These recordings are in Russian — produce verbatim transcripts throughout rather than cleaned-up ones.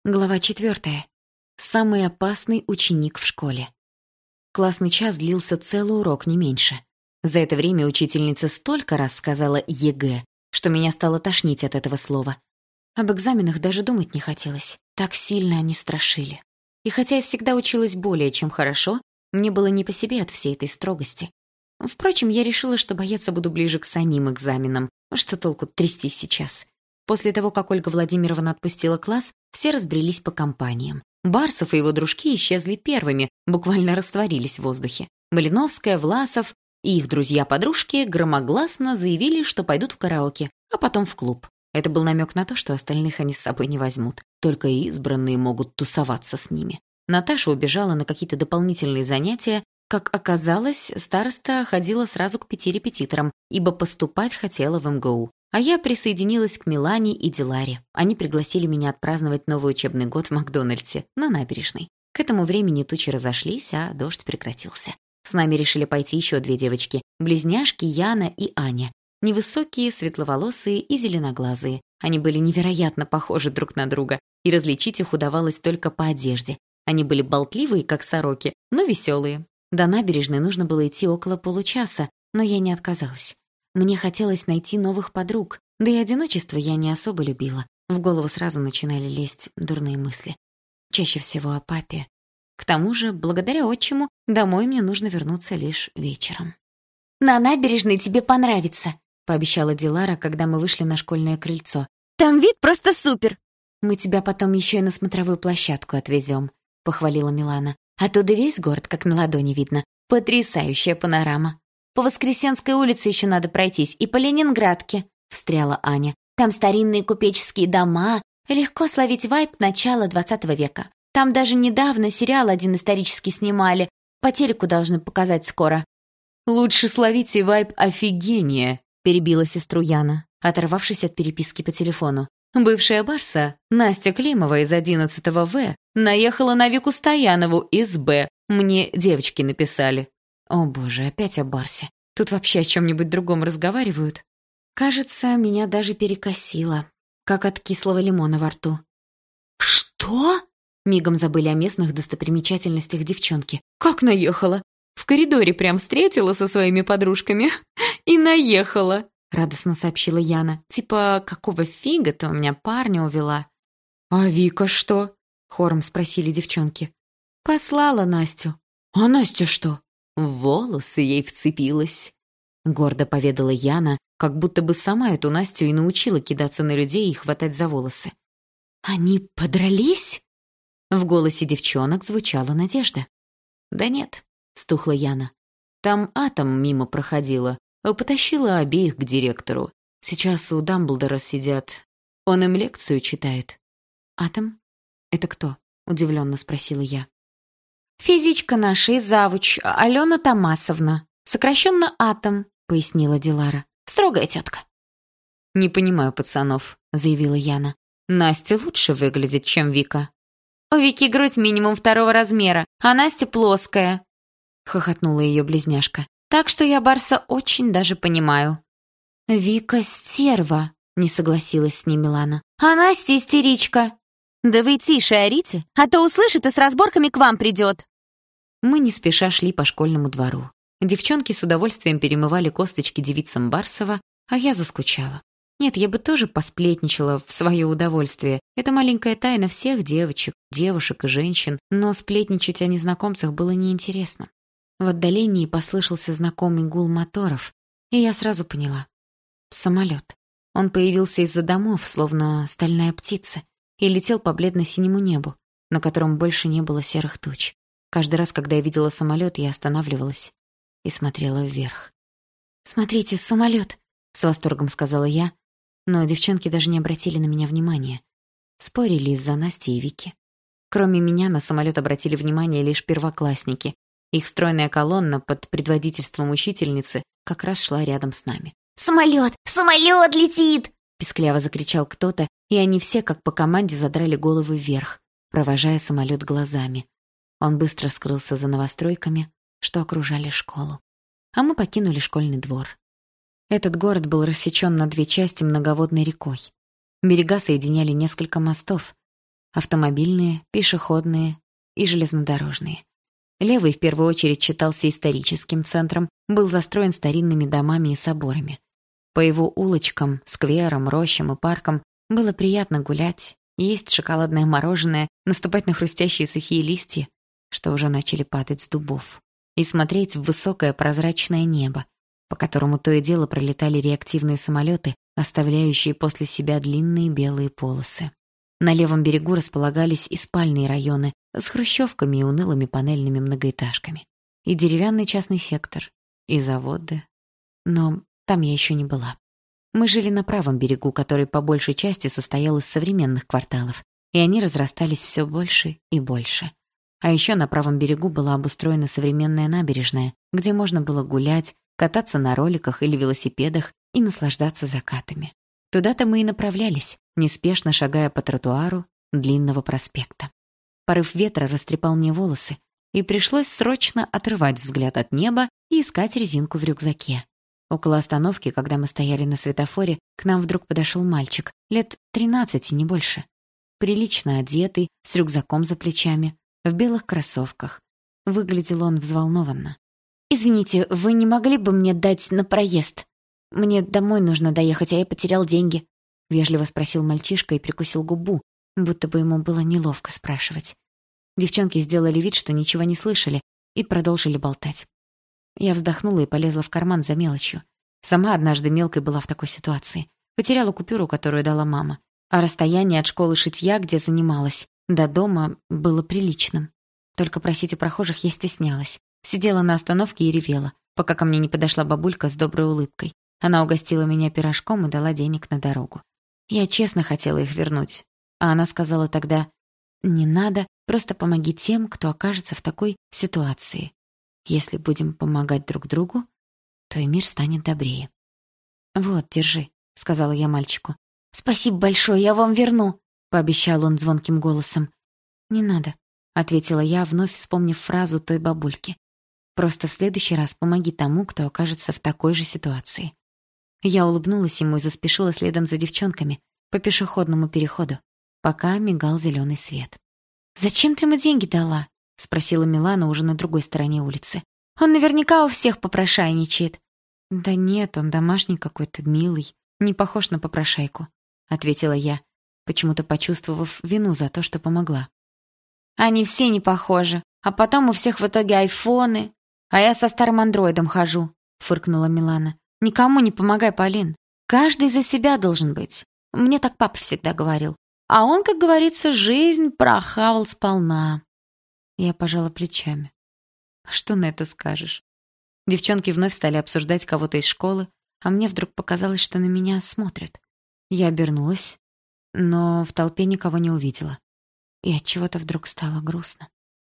Глава четвертая. Самый опасный ученик в школе. Классный час длился целый урок, не меньше. За это время учительница столько раз сказала «ЕГЭ», что меня стало тошнить от этого слова. Об экзаменах даже думать не хотелось. Так сильно они страшили. И хотя я всегда училась более чем хорошо, мне было не по себе от всей этой строгости. Впрочем, я решила, что бояться буду ближе к самим экзаменам. Что толку трястись сейчас? После того, как Ольга Владимировна отпустила класс, все разбрелись по компаниям. Барсов и его дружки исчезли первыми, буквально растворились в воздухе. Малиновская, Власов и их друзья-подружки громогласно заявили, что пойдут в караоке, а потом в клуб. Это был намек на то, что остальных они с собой не возьмут. Только избранные могут тусоваться с ними. Наташа убежала на какие-то дополнительные занятия. Как оказалось, староста ходила сразу к пяти репетиторам, ибо поступать хотела в эм гэ у. А я присоединилась к Милане и Диларе. Они пригласили меня отпраздновать новый учебный год в Макдональдсе, на набережной. К этому времени тучи разошлись, а дождь прекратился. С нами решили пойти еще две девочки, близняшки Яна и Аня. Невысокие, светловолосые и зеленоглазые. Они были невероятно похожи друг на друга, и различить их удавалось только по одежде. Они были болтливые, как сороки, но веселые. До набережной нужно было идти около получаса, но я не отказалась. Мне хотелось найти новых подруг, да и одиночество я не особо любила. В голову сразу начинали лезть дурные мысли. Чаще всего о папе. К тому же, благодаря отчиму, домой мне нужно вернуться лишь вечером. «На набережной тебе понравится», — пообещала Дилара, когда мы вышли на школьное крыльцо. «Там вид просто супер!» «Мы тебя потом еще и на смотровую площадку отвезем», — похвалила Милана. «Оттуда весь город как на ладони видно. Потрясающая панорама». «По Воскресенской улице еще надо пройтись, и по Ленинградке», — встряла Аня. «Там старинные купеческие дома, легко словить вайб начала двадцатого века. Там даже недавно сериал один исторический снимали, по телеку должны показать скоро». «Лучше словите вайб офигения», — перебила сестру Яна, оторвавшись от переписки по телефону. «Бывшая Барса, Настя Климова из одиннадцатого В, наехала на Вику Стоянову из Б. Мне девочки написали». О боже, опять о Барсе. Тут вообще о чем-нибудь другом разговаривают. Кажется, меня даже перекосило, как от кислого лимона во рту. «Что?» Мигом забыли о местных достопримечательностях девчонки. «Как наехала? В коридоре прям встретила со своими подружками и наехала», радостно сообщила Яна. «Типа, какого фига ты у меня парня увела?» «А Вика что?» хором спросили девчонки. «Послала Настю». «А Настя что?» «В волосы ей вцепилась», — гордо поведала Яна, как будто бы сама эту Настю и научила кидаться на людей и хватать за волосы. «Они подрались?» В голосе девчонок звучала надежда. «Да нет», — стухла Яна. «Там Атом мимо проходила, потащила обеих к директору. Сейчас у Дамблдора сидят. Он им лекцию читает». «Атом? Это кто?» — удивленно спросила я. «Физичка наша и завуч, Алена Томасовна. Сокращенно Атом», — пояснила Дилара. «Строгая тетка». «Не понимаю пацанов», — заявила Яна. «Настя лучше выглядит, чем Вика». «У Вики грудь минимум второго размера, а Настя плоская», — хохотнула ее близняшка. «Так что я Барса очень даже понимаю». «Вика стерва», — не согласилась с ней Милана. «А Настя истеричка». «Да вы тише орите, а то услышит и с разборками к вам придет». Мы не спеша шли по школьному двору. Девчонки с удовольствием перемывали косточки девицам Барсова, а я заскучала. Нет, я бы тоже посплетничала в свое удовольствие. Это маленькая тайна всех девочек, девушек и женщин, но сплетничать о незнакомцах было неинтересно. В отдалении послышался знакомый гул моторов, и я сразу поняла. Самолет. Он появился из-за домов, словно стальная птица, и летел по бледно-синему небу, на котором больше не было серых туч. Каждый раз, когда я видела самолет, я останавливалась и смотрела вверх. «Смотрите, самолет!» — с восторгом сказала я, но девчонки даже не обратили на меня внимания. Спорили из-за Насти и Вики. Кроме меня на самолет обратили внимание лишь первоклассники. Их стройная колонна под предводительством учительницы как раз шла рядом с нами. «Самолет! Самолет летит!» — пискляво закричал кто-то, и они все, как по команде, задрали головы вверх, провожая самолет глазами. Он быстро скрылся за новостройками, что окружали школу. А мы покинули школьный двор. Этот город был рассечен на две части многоводной рекой. Берега соединяли несколько мостов. Автомобильные, пешеходные и железнодорожные. Левый в первую очередь считался историческим центром, был застроен старинными домами и соборами. По его улочкам, скверам, рощам и паркам было приятно гулять, есть шоколадное мороженое, наступать на хрустящие сухие листья, что уже начали падать с дубов, и смотреть в высокое прозрачное небо, по которому то и дело пролетали реактивные самолеты, оставляющие после себя длинные белые полосы. На левом берегу располагались и спальные районы с хрущевками и унылыми панельными многоэтажками, и деревянный частный сектор, и заводы. Но там я еще не была. Мы жили на правом берегу, который по большей части состоял из современных кварталов, и они разрастались все больше и больше. А еще на правом берегу была обустроена современная набережная, где можно было гулять, кататься на роликах или велосипедах и наслаждаться закатами. Туда-то мы и направлялись, неспешно шагая по тротуару длинного проспекта. Порыв ветра растрепал мне волосы, и пришлось срочно отрывать взгляд от неба и искать резинку в рюкзаке. Около остановки, когда мы стояли на светофоре, к нам вдруг подошел мальчик, лет тринадцати, не больше. Прилично одетый, с рюкзаком за плечами, в белых кроссовках. Выглядел он взволнованно. «Извините, вы не могли бы мне дать на проезд? Мне домой нужно доехать, а я потерял деньги», — вежливо спросил мальчишка и прикусил губу, будто бы ему было неловко спрашивать. Девчонки сделали вид, что ничего не слышали, и продолжили болтать. Я вздохнула и полезла в карман за мелочью. Сама однажды мелкой была в такой ситуации. Потеряла купюру, которую дала мама. А расстояние от школы шитья, где занималась, до дома было приличным. Только просить у прохожих я стеснялась. Сидела на остановке и ревела, пока ко мне не подошла бабулька с доброй улыбкой. Она угостила меня пирожком и дала денег на дорогу. Я честно хотела их вернуть. А она сказала тогда: «Не надо, просто помоги тем, кто окажется в такой ситуации. Если будем помогать друг другу, то и мир станет добрее». «Вот, держи», — сказала я мальчику. «Спасибо большое, я вам верну», — пообещал он звонким голосом. «Не надо», — ответила я, вновь вспомнив фразу той бабульки. «Просто в следующий раз помоги тому, кто окажется в такой же ситуации». Я улыбнулась ему и заспешила следом за девчонками по пешеходному переходу, пока мигал зеленый свет. «Зачем ты ему деньги дала?» — спросила Милана уже на другой стороне улицы. «Он наверняка у всех попрошайничает». «Да нет, он домашний какой-то, милый, не похож на попрошайку», — ответила я, почему-то почувствовав вину за то, что помогла. «Они все не похожи, а потом у всех в итоге айфоны, а я со старым андроидом хожу», — фыркнула Милана. «Никому не помогай, Полин. Каждый за себя должен быть. Мне так папа всегда говорил. А он, как говорится, жизнь прохавал сполна». Я пожала плечами. «А что на это скажешь?» Девчонки вновь стали обсуждать кого-то из школы, а мне вдруг показалось, что на меня смотрят. Я обернулась, но в толпе никого не увидела. И отчего-то вдруг стало грустно.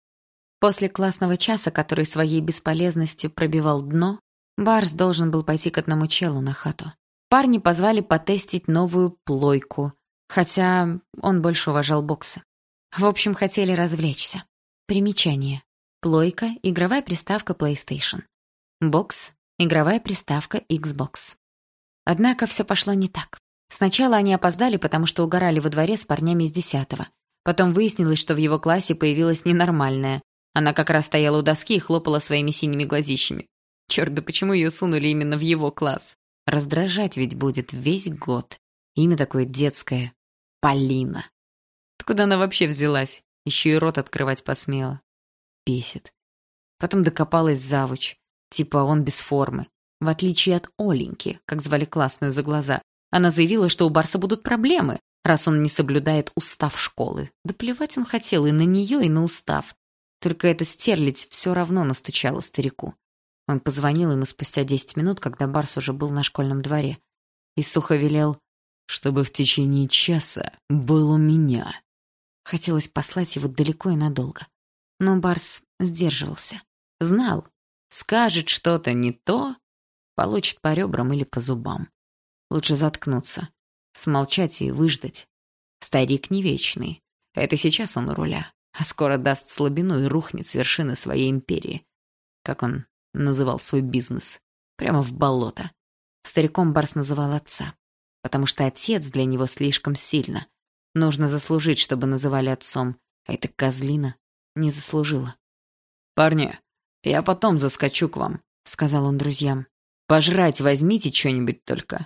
После классного часа, который своей бесполезностью пробивал дно, Барс должен был пойти к одному челу на хату. Парни позвали потестить новую плойку, хотя он больше уважал боксы. В общем, хотели развлечься. Примечание. Плойка — игровая приставка PlayStation. Бокс — игровая приставка Xbox. Однако все пошло не так. Сначала они опоздали, потому что угорали во дворе с парнями из десятого. Потом выяснилось, что в его классе появилась ненормальная. Она как раз стояла у доски и хлопала своими синими глазищами. Черт, да почему ее сунули именно в его класс? Раздражать ведь будет весь год. Имя такое детское. Полина. Откуда она вообще взялась? Еще и рот открывать посмела. Бесит. Потом докопалась завуч. Типа он без формы. В отличие от Оленьки, как звали классную за глаза. Она заявила, что у Барса будут проблемы, раз он не соблюдает устав школы. Да плевать он хотел и на нее, и на устав. Только эта стерлядь все равно настучала старику. Он позвонил ему спустя десять минут, когда Барс уже был на школьном дворе. И сухо велел, чтобы в течение часа был у меня. Хотелось послать его далеко и надолго. Но Барс сдерживался. Знал, скажет что-то не то, получит по ребрам или по зубам. Лучше заткнуться, смолчать и выждать. Старик не вечный. Это сейчас он у руля, а скоро даст слабину и рухнет с вершины своей империи. Как он называл свой бизнес? Прямо в болото. Стариком Барс называл отца, потому что отец для него слишком сильно. Нужно заслужить, чтобы называли отцом. А эта козлина не заслужила. «Парни, я потом заскочу к вам», — сказал он друзьям. «Пожрать возьмите что-нибудь только».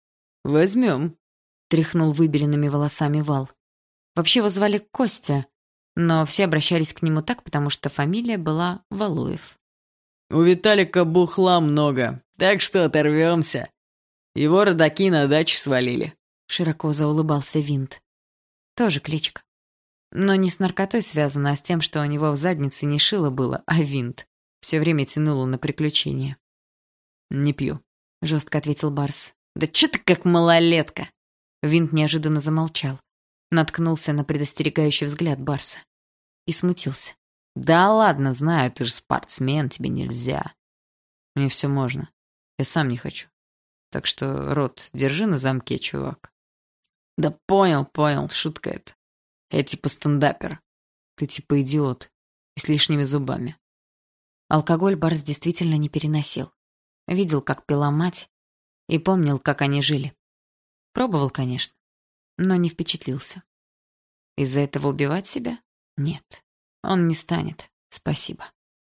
«Возьмем», — тряхнул выбеленными волосами Вал. Вообще его звали Костя, но все обращались к нему так, потому что фамилия была Валуев. «У Виталика бухла много, так что оторвемся. Его родаки на дачу свалили», — широко заулыбался Винт. Тоже кличка. Но не с наркотой связано, а с тем, что у него в заднице не шило было, а винт. Все время тянуло на приключения. «Не пью», — жестко ответил Барс. «Да чё ты как малолетка?» Винт неожиданно замолчал. Наткнулся на предостерегающий взгляд Барса. И смутился. «Да ладно, знаю, ты же спортсмен, тебе нельзя». «Мне все можно. Я сам не хочу. Так что рот держи на замке, чувак». «Да понял, понял, шутка это. Я типа стендапер. Ты типа идиот. И с лишними зубами». Алкоголь Барс действительно не переносил. Видел, как пила мать, и помнил, как они жили. Пробовал, конечно, но не впечатлился. Из-за этого убивать себя? Нет, он не станет. Спасибо.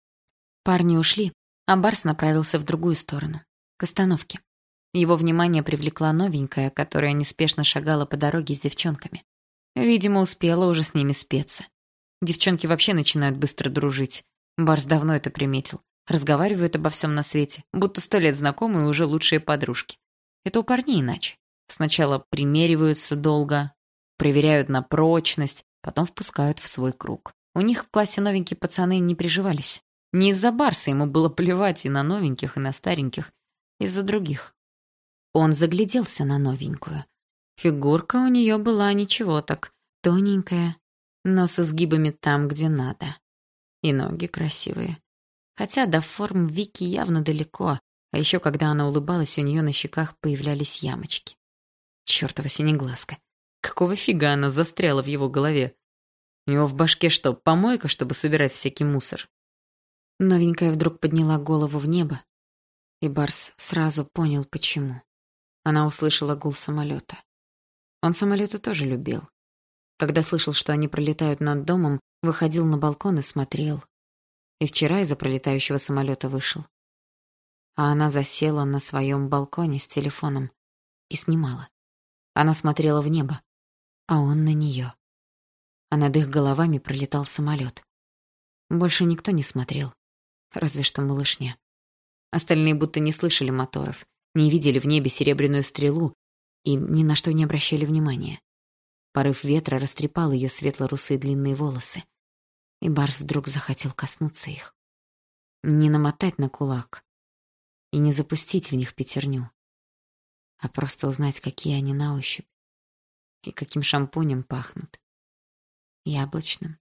Парни ушли, а Барс направился в другую сторону, к остановке. Его внимание привлекла новенькая, которая неспешно шагала по дороге с девчонками. Видимо, успела уже с ними спеться. Девчонки вообще начинают быстро дружить. Барс давно это приметил. Разговаривают обо всем на свете, будто сто лет знакомые и уже лучшие подружки. Это у парней иначе. Сначала примериваются долго, проверяют на прочность, потом впускают в свой круг. У них в классе новенькие пацаны не приживались. Не из-за Барса, ему было плевать и на новеньких, и на стареньких, из-за других. Он загляделся на новенькую. Фигурка у нее была ничего так, тоненькая, но с изгибами там, где надо. И ноги красивые. Хотя до форм Вики явно далеко, а еще когда она улыбалась, у нее на щеках появлялись ямочки. Чёртова синеглазка. Какого фига она застряла в его голове? У него в башке что, помойка, чтобы собирать всякий мусор? Новенькая вдруг подняла голову в небо, и Барс сразу понял, почему. Она услышала гул самолета. Он самолеты тоже любил. Когда слышал, что они пролетают над домом, выходил на балкон и смотрел. И вчера из-за пролетающего самолета вышел. А она засела на своем балконе с телефоном и снимала. Она смотрела в небо, а он на нее. А над их головами пролетал самолет. Больше никто не смотрел, разве что малышня. Остальные будто не слышали моторов, не видели в небе серебряную стрелу и ни на что не обращали внимания. Порыв ветра растрепал ее светло-русые длинные волосы, и Барс вдруг захотел коснуться их. Не намотать на кулак и не запустить в них пятерню, а просто узнать, какие они на ощупь и каким шампунем пахнут. Яблочным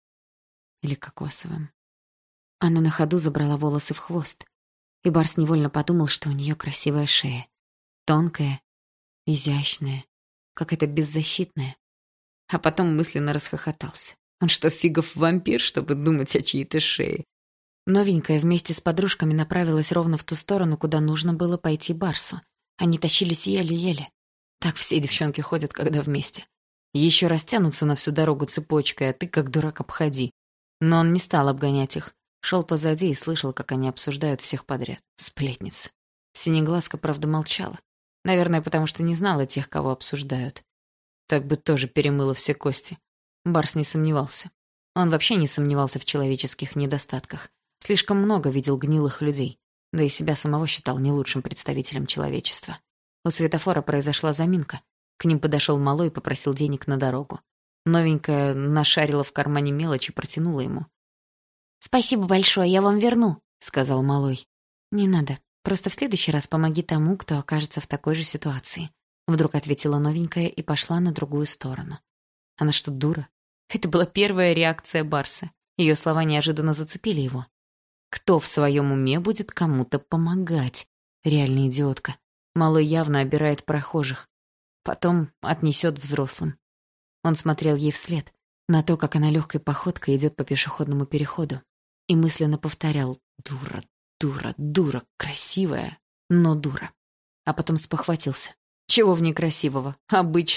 или кокосовым. Она на ходу забрала волосы в хвост, и Барс невольно подумал, что у нее красивая шея. Тонкая, изящная, какая-то беззащитная. А потом мысленно расхохотался. Он что, фигов вампир, чтобы думать о чьей-то шее? Новенькая вместе с подружками направилась ровно в ту сторону, куда нужно было пойти Барсу. Они тащились еле-еле. Так все девчонки ходят, когда вместе. Еще растянутся на всю дорогу цепочкой, а ты, как дурак, обходи. Но он не стал обгонять их. Шел позади и слышал, как они обсуждают всех подряд. Сплетницы. Синеглазка, правда, молчала. Наверное, потому что не знала тех, кого обсуждают. Так бы тоже перемыла все кости. Барс не сомневался. Он вообще не сомневался в человеческих недостатках. Слишком много видел гнилых людей. Да и себя самого считал не лучшим представителем человечества. У светофора произошла заминка. К ним подошел малой и попросил денег на дорогу. Новенькая нашарила в кармане мелочь и протянула ему. «Спасибо большое, я вам верну», — сказал малой. «Не надо. Просто в следующий раз помоги тому, кто окажется в такой же ситуации», — вдруг ответила новенькая и пошла на другую сторону. Она что, дура? Это была первая реакция Барса. Ее слова неожиданно зацепили его. Кто в своем уме будет кому-то помогать? Реальная идиотка. Малой явно обирает прохожих. Потом отнесет взрослым. Он смотрел ей вслед, на то, как она легкой походкой идет по пешеходному переходу. И мысленно повторял: дура, дура, дура, красивая, но дура. А потом спохватился. Чего в ней красивого? Обычная.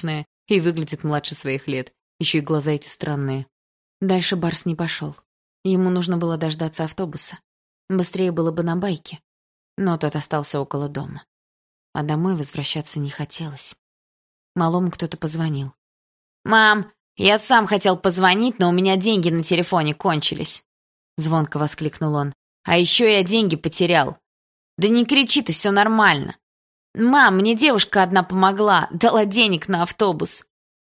и выглядит младше своих лет. Еще и глаза эти странные. Дальше Барс не пошел. Ему нужно было дождаться автобуса. Быстрее было бы на байке, но тот остался около дома. А домой возвращаться не хотелось. Малому кто-то позвонил. «Мам, я сам хотел позвонить, но у меня деньги на телефоне кончились!» Звонко воскликнул он. «А еще я деньги потерял!» «Да не кричи ты, все нормально!» «Мам, мне девушка одна помогла, дала денег на автобус!»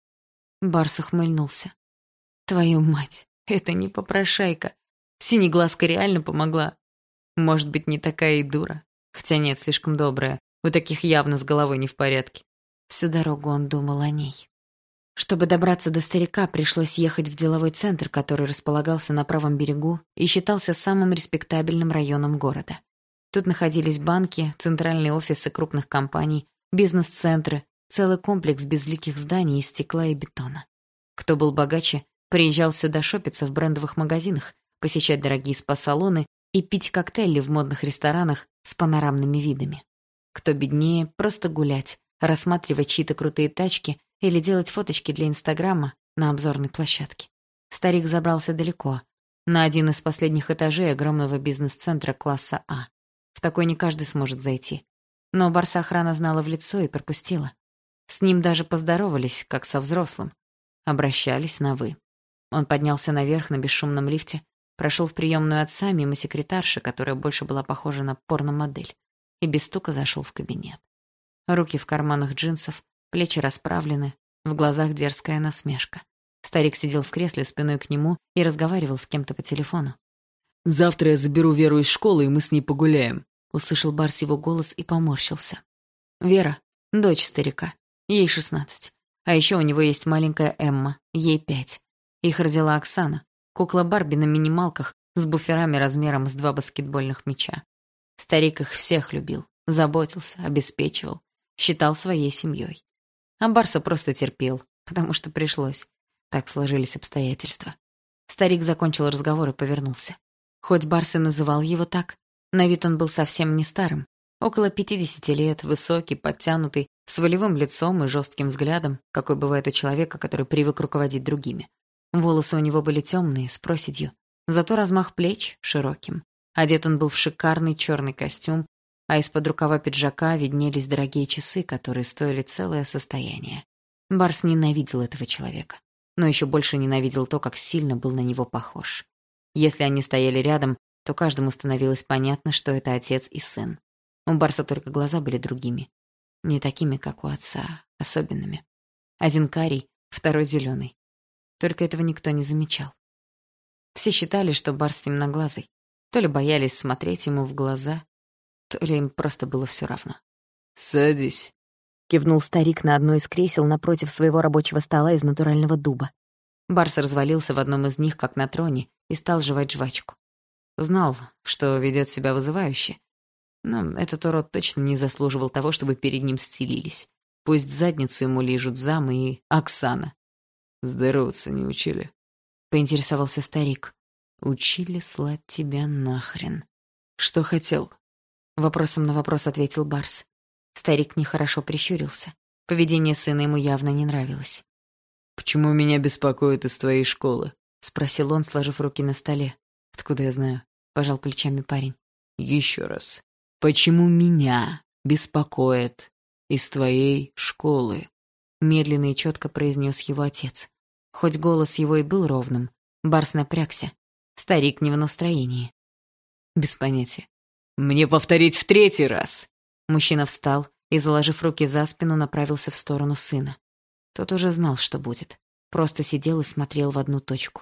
Барс ухмыльнулся. «Твою мать, это не попрошайка. Синеглазка реально помогла. Может быть, не такая и дура. Хотя нет, слишком добрая. У таких явно с головой не в порядке». Всю дорогу он думал о ней. Чтобы добраться до старика, пришлось ехать в деловой центр, который располагался на правом берегу и считался самым респектабельным районом города. Тут находились банки, центральные офисы крупных компаний, бизнес-центры, целый комплекс безликих зданий из стекла и бетона. Кто был богаче, приезжал сюда шопиться в брендовых магазинах, посещать дорогие спа-салоны и пить коктейли в модных ресторанах с панорамными видами. Кто беднее, просто гулять, рассматривать чьи-то крутые тачки или делать фоточки для Инстаграма на обзорной площадке. Старик забрался далеко, на один из последних этажей огромного бизнес-центра класса А. В такой не каждый сможет зайти. Но Барса охрана знала в лицо и пропустила. С ним даже поздоровались, как со взрослым. Обращались на «вы». Он поднялся наверх на бесшумном лифте, прошел в приемную отца мимо секретарши, которая больше была похожа на порномодель, и без стука зашел в кабинет. Руки в карманах джинсов, плечи расправлены, в глазах дерзкая насмешка. Старик сидел в кресле спиной к нему и разговаривал с кем-то по телефону. «Завтра я заберу Веру из школы, и мы с ней погуляем», — услышал Барс его голос и поморщился. Вера — дочь старика, ей шестнадцать. А еще у него есть маленькая Эмма, ей пять. Их родила Оксана, кукла Барби на минималках с буферами размером с два баскетбольных мяча. Старик их всех любил, заботился, обеспечивал, считал своей семьей. А Барса просто терпел, потому что пришлось. Так сложились обстоятельства. Старик закончил разговор и повернулся. Хоть Барс и называл его так, на вид он был совсем не старым. Около пятидесяти лет, высокий, подтянутый, с волевым лицом и жестким взглядом, какой бывает у человека, который привык руководить другими. Волосы у него были темные, с проседью, зато размах плеч широким. Одет он был в шикарный черный костюм, а из-под рукава пиджака виднелись дорогие часы, которые стоили целое состояние. Барс ненавидел этого человека, но еще больше ненавидел то, как сильно был на него похож. Если они стояли рядом, то каждому становилось понятно, что это отец и сын. У Барса только глаза были другими. Не такими, как у отца, особенными. Один карий, второй зеленый. Только этого никто не замечал. Все считали, что Барс темноглазый. То ли боялись смотреть ему в глаза, то ли им просто было все равно. «Садись», — кивнул старик на одно из кресел напротив своего рабочего стола из натурального дуба. Барс развалился в одном из них, как на троне, и стал жевать жвачку. Знал, что ведет себя вызывающе, но этот урод точно не заслуживал того, чтобы перед ним стелились. Пусть задницу ему лижут зам и Оксана. «Здороваться не учили?» — поинтересовался старик. «Учили слать тебя нахрен». «Что хотел?» — вопросом на вопрос ответил Барс. Старик нехорошо прищурился. Поведение сына ему явно не нравилось. «Почему меня беспокоит из твоей школы?» — спросил он, сложив руки на столе. «Откуда я знаю?» — пожал плечами парень. «Еще раз. Почему меня беспокоит из твоей школы?» Медленно и четко произнес его отец. Хоть голос его и был ровным, Барс напрягся. Старик не в настроении. «Без понятия. Мне повторить в третий раз!» Мужчина встал и, заложив руки за спину, направился в сторону сына. Тот уже знал, что будет. Просто сидел и смотрел в одну точку.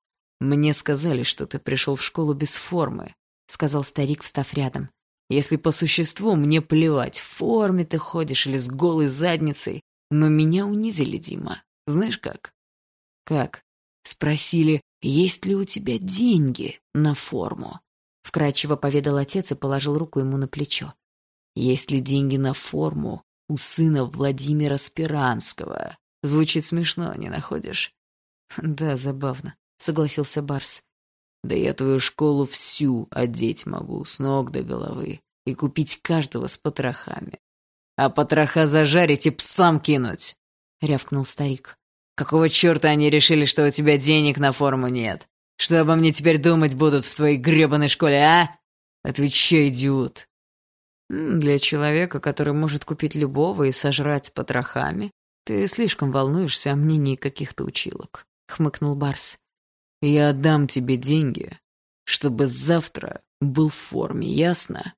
«Мне сказали, что ты пришел в школу без формы», — сказал старик, встав рядом. «Если по существу, мне плевать, в форме ты ходишь или с голой задницей, но меня унизили, Дима. Знаешь как?» «Как?» «Спросили, есть ли у тебя деньги на форму?» Вкрадчиво поведал отец и положил руку ему на плечо. «Есть ли деньги на форму у сына Владимира Спиранского?» Звучит смешно, не находишь? «Да, забавно», — согласился Барс. «Да я твою школу всю одеть могу, с ног до головы, и купить каждого с потрохами. А потроха зажарить и псам кинуть!» — рявкнул старик. «Какого черта они решили, что у тебя денег на форму нет? Что обо мне теперь думать будут в твоей гребаной школе, а? Отвечай, идиот!» «Для человека, который может купить любого и сожрать с потрохами, ты слишком волнуешься о мнении каких-то училок», — хмыкнул Барс. «Я отдам тебе деньги, чтобы завтра был в форме, ясно?»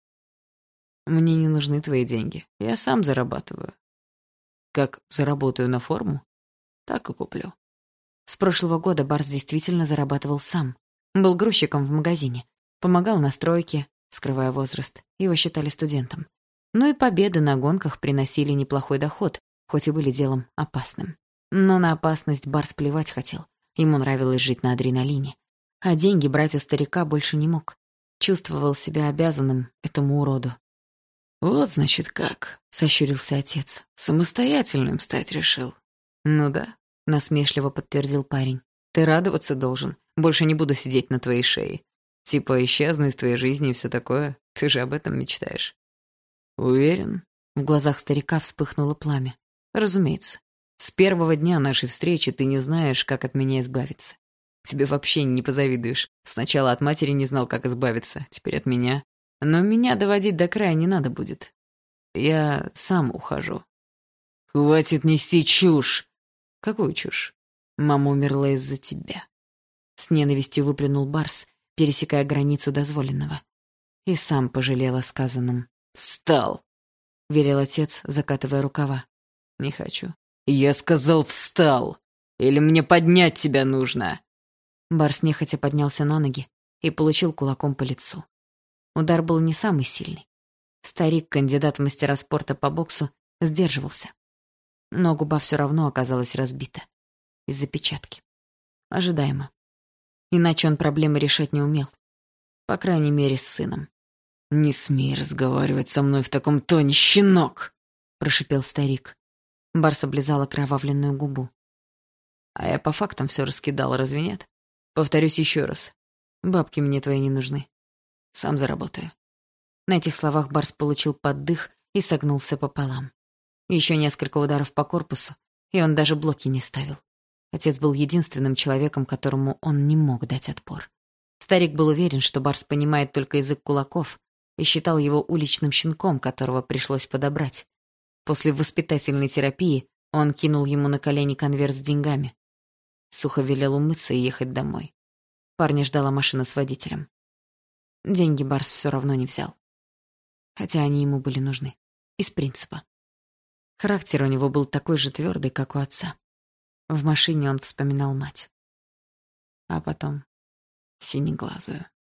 «Мне не нужны твои деньги. Я сам зарабатываю. Как заработаю на форму, так и куплю». С прошлого года Барс действительно зарабатывал сам. Был грузчиком в магазине. Помогал на стройке, скрывая возраст. Его считали студентом. Ну и победы на гонках приносили неплохой доход, хоть и были делом опасным. Но на опасность Барс плевать хотел. Ему нравилось жить на адреналине. А деньги брать у старика больше не мог. Чувствовал себя обязанным этому уроду. «Вот, значит, как», — сощурился отец. «Самостоятельным стать решил». «Ну да», — насмешливо подтвердил парень. «Ты радоваться должен. Больше не буду сидеть на твоей шее. Типа исчезну из твоей жизни и все такое. Ты же об этом мечтаешь». «Уверен?» В глазах старика вспыхнуло пламя. «Разумеется. С первого дня нашей встречи ты не знаешь, как от меня избавиться. Тебе вообще не позавидуешь. Сначала от матери не знал, как избавиться, теперь от меня. Но меня доводить до края не надо будет. Я сам ухожу». «Хватит нести чушь!» «Какую чушь? Мама умерла из-за тебя». С ненавистью выплюнул Барс, пересекая границу дозволенного. И сам пожалел о сказанном. «Встал!» — велел отец, закатывая рукава. «Не хочу». «Я сказал, встал! Или мне поднять тебя нужно?» Барс нехотя поднялся на ноги и получил кулаком по лицу. Удар был не самый сильный. Старик, кандидат в мастера спорта по боксу, сдерживался. Но губа все равно оказалась разбита. Из-за печатки. Ожидаемо. Иначе он проблемы решать не умел. По крайней мере, с сыном. «Не смей разговаривать со мной в таком тоне, щенок!» — прошипел старик. Барс облизал окровавленную губу. «А я по фактам все раскидал, разве нет? Повторюсь еще раз. Бабки мне твои не нужны. Сам заработаю». На этих словах Барс получил поддых и согнулся пополам. Еще несколько ударов по корпусу, и он даже блоки не ставил. Отец был единственным человеком, которому он не мог дать отпор. Старик был уверен, что Барс понимает только язык кулаков, и считал его уличным щенком, которого пришлось подобрать. После воспитательной терапии он кинул ему на колени конверт с деньгами. Сухо велел умыться и ехать домой. Парня ждала машина с водителем. Деньги Барс все равно не взял. Хотя они ему были нужны. Из принципа. Характер у него был такой же твердый, как у отца. В машине он вспоминал мать. А потом синеглазую.